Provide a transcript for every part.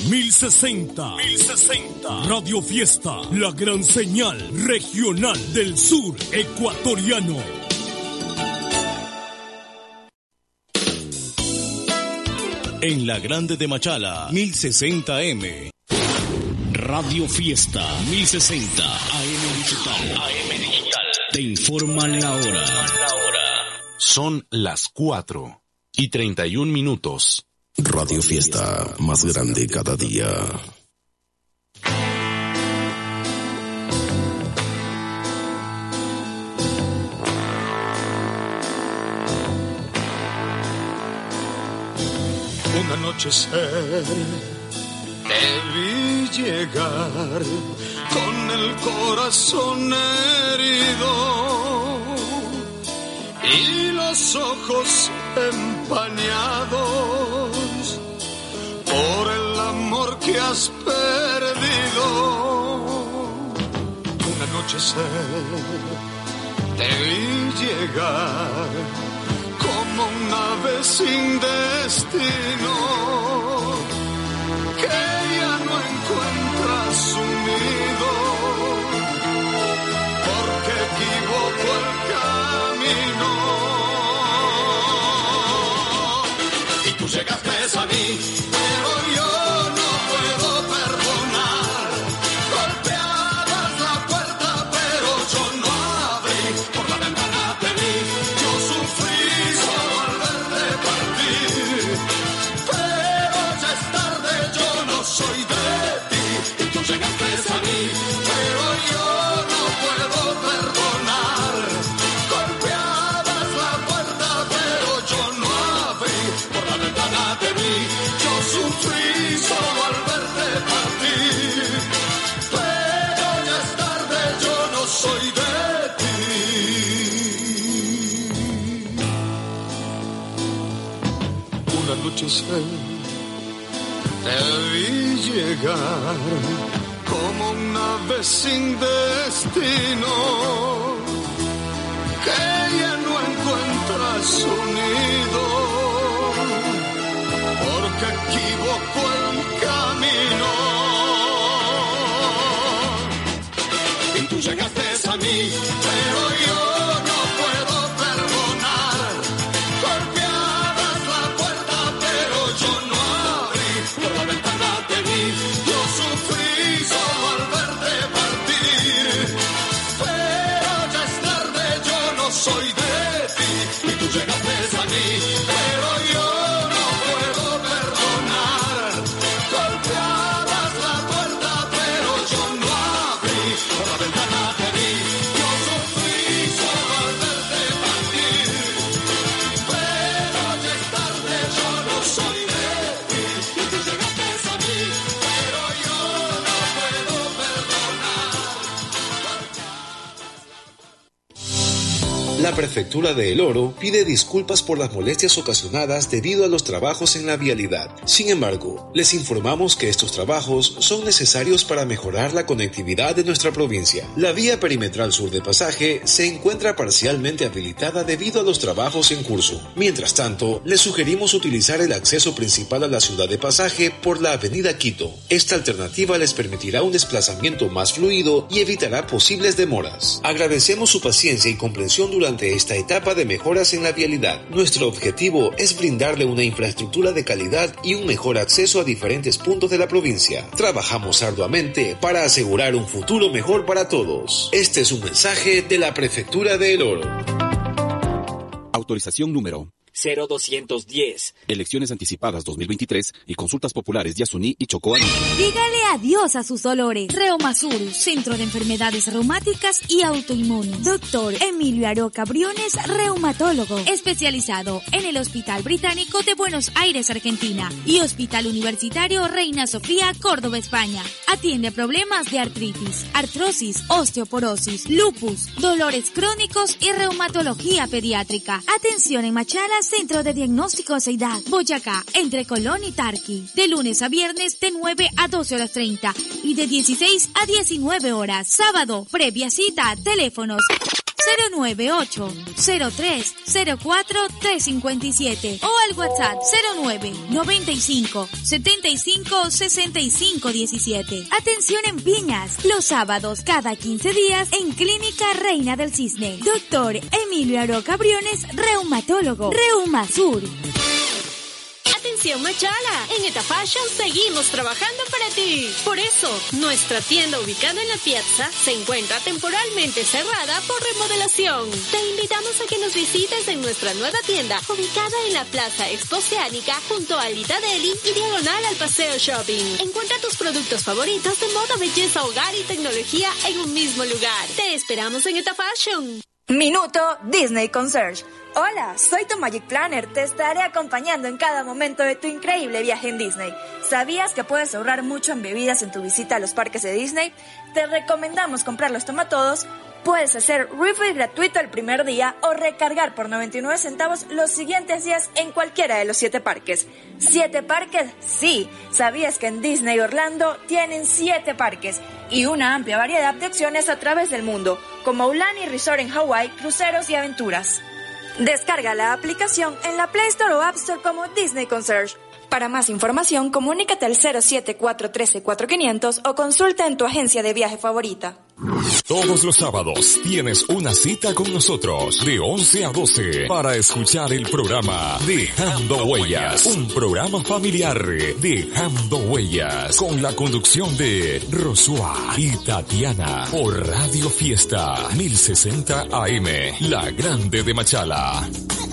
1060. Radio Fiesta, la gran señal regional del sur ecuatoriano. En la Grande de Machala, 1060M. Radio Fiesta, 1060 AM Digital. Te informan la hora. Son las 4:31. Radio Fiesta, más grande cada día. Un anochecer te vi llegar con el corazón herido y los ojos empañados por el amor que has perdido. Un anochecer te vi llegar como un ave sin destino, que ya no encuentra su nido, porque equivocó el camino. Y tú llegaste a mí, pero yo no puedo perdonar. Golpeabas la puerta, pero yo no abrí. Por la ventana te vi, yo sufrí solo al verte partir. Pero ya es tarde, yo no soy de ti. Y tú llegaste a mí, pero yo no puedo perdonar. Golpeabas la puerta, pero yo no abrí. Por la ventana te vi, yo sufrí solo al verte partir. Pero ya es tarde, yo no soy de ti. Una noche te vi llegar como una vez sin destino, que ya no encuentra su nido, porque equivocó el camino. Y tú llegaste a mí, pero yo no puedo perdonar. Golpeabas la puerta, pero yo no abrí. Por la ventana te vi, yo sufrí solo al verte partir. Pero ya es tarde, yo no soy de ti. Y tú llegaste a mí, pero yo no puedo perdonar. Golpeabas la puerta, pero yo no abrí. Por la ventana te vi, yo sufrí solo al verte partir. Pero ya es tarde, yo no soy de ti. Y tú llegaste a mí, pero yo no puedo perdonar. La Prefectura de El Oro pide disculpas por las molestias ocasionadas debido a los trabajos en la vialidad. Sin embargo, les informamos que estos trabajos son necesarios para mejorar la conectividad de nuestra provincia. La vía perimetral sur de Pasaje se encuentra parcialmente habilitada debido a los trabajos en curso. Mientras tanto, les sugerimos utilizar el acceso principal a la ciudad de Pasaje por la avenida Quito. Esta alternativa les permitirá un desplazamiento más fluido y evitará posibles demoras. Agradecemos su paciencia y comprensión durante esta etapa de mejoras en la vialidad. Nuestro objetivo es brindarle una infraestructura de calidad y un mejor acceso a diferentes puntos de la provincia. Trabajamos arduamente para asegurar un futuro mejor para todos. Este es un mensaje de la Prefectura de El Oro. Autorización número 0210. Elecciones anticipadas 2023 y consultas populares de Yasuní y Chocó. Dígale adiós a sus dolores. Reumasur, Centro de Enfermedades Reumáticas y Autoinmunes. Doctor Emilio Aroca Briones, reumatólogo, especializado en el Hospital Británico de Buenos Aires, Argentina, y Hospital Universitario Reina Sofía, Córdoba, España. Atiende problemas de artritis, artrosis, osteoporosis, lupus, dolores crónicos y reumatología pediátrica. Atención en Machala, Centro de Diagnóstico Seidad, Boyacá, entre Colón y Tarqui. De lunes a viernes de 9 a 12:30 y de 16 a 19 horas. Sábado, previa cita, teléfonos 098-0304-357 o al WhatsApp 0995-756517. Atención en Piñas, los sábados cada 15 días en Clínica Reina del Cisne. Doctor Emilio Aroca Briones, reumatólogo. Reumasur. Atención Machala, en Eta Fashion seguimos trabajando para ti. Por eso, nuestra tienda ubicada en la Piazza se encuentra temporalmente cerrada por remodelación. Te invitamos a que nos visites en nuestra nueva tienda, ubicada en la Plaza Expoceánica, junto a Alita Deli y diagonal al Paseo Shopping. Encuentra tus productos favoritos de moda, belleza, hogar y tecnología en un mismo lugar. Te esperamos en Eta Fashion. Minuto Disney Concierge. Hola, soy tu Magic Planner. Te estaré acompañando en cada momento de tu increíble viaje en Disney. ¿Sabías que puedes ahorrar mucho en bebidas en tu visita a los parques de Disney? Te recomendamos comprar los tomatodos. Puedes hacer refill gratuito el primer día o recargar por 99 centavos los siguientes días en cualquiera de los 7 parques. ¿7 parques? Sí. ¿Sabías que en Disney Orlando tienen 7 parques y una amplia variedad de opciones a través del mundo, como Aulani Resort en Hawái, cruceros y aventuras? Descarga la aplicación en la Play Store o App Store como Disney Concierge. Para más información, comunícate al 074134500 o consulta en tu agencia de viaje favorita. Todos los sábados tienes una cita con nosotros de 11 a 12 para escuchar el programa Dejando Huellas, un programa familiar Dejando Huellas con la conducción de Rosua y Tatiana por Radio Fiesta 1060 AM, La Grande de Machala.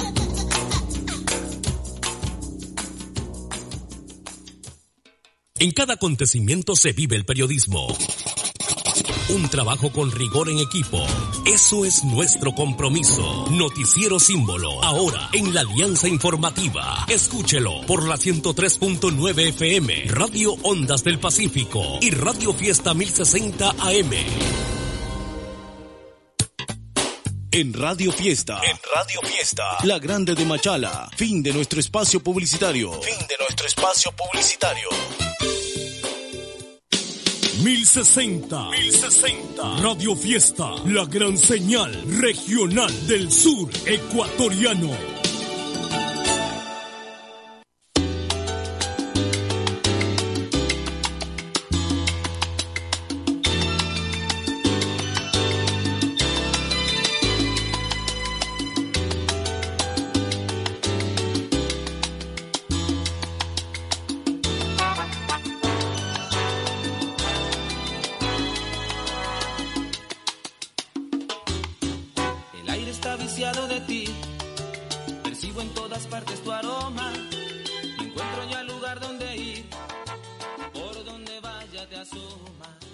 En cada acontecimiento se vive el periodismo. Un trabajo con rigor en equipo. Eso es nuestro compromiso. Noticiero Símbolo, ahora en la Alianza Informativa. Escúchelo por la 103.9 FM, Radio Ondas del Pacífico y Radio Fiesta 1060 AM. En Radio Fiesta, La Grande de Machala. Fin de nuestro espacio publicitario. 1060 Radio Fiesta, la gran señal regional del sur ecuatoriano. Encuentro ya lugar donde ir, por donde vaya te asoma.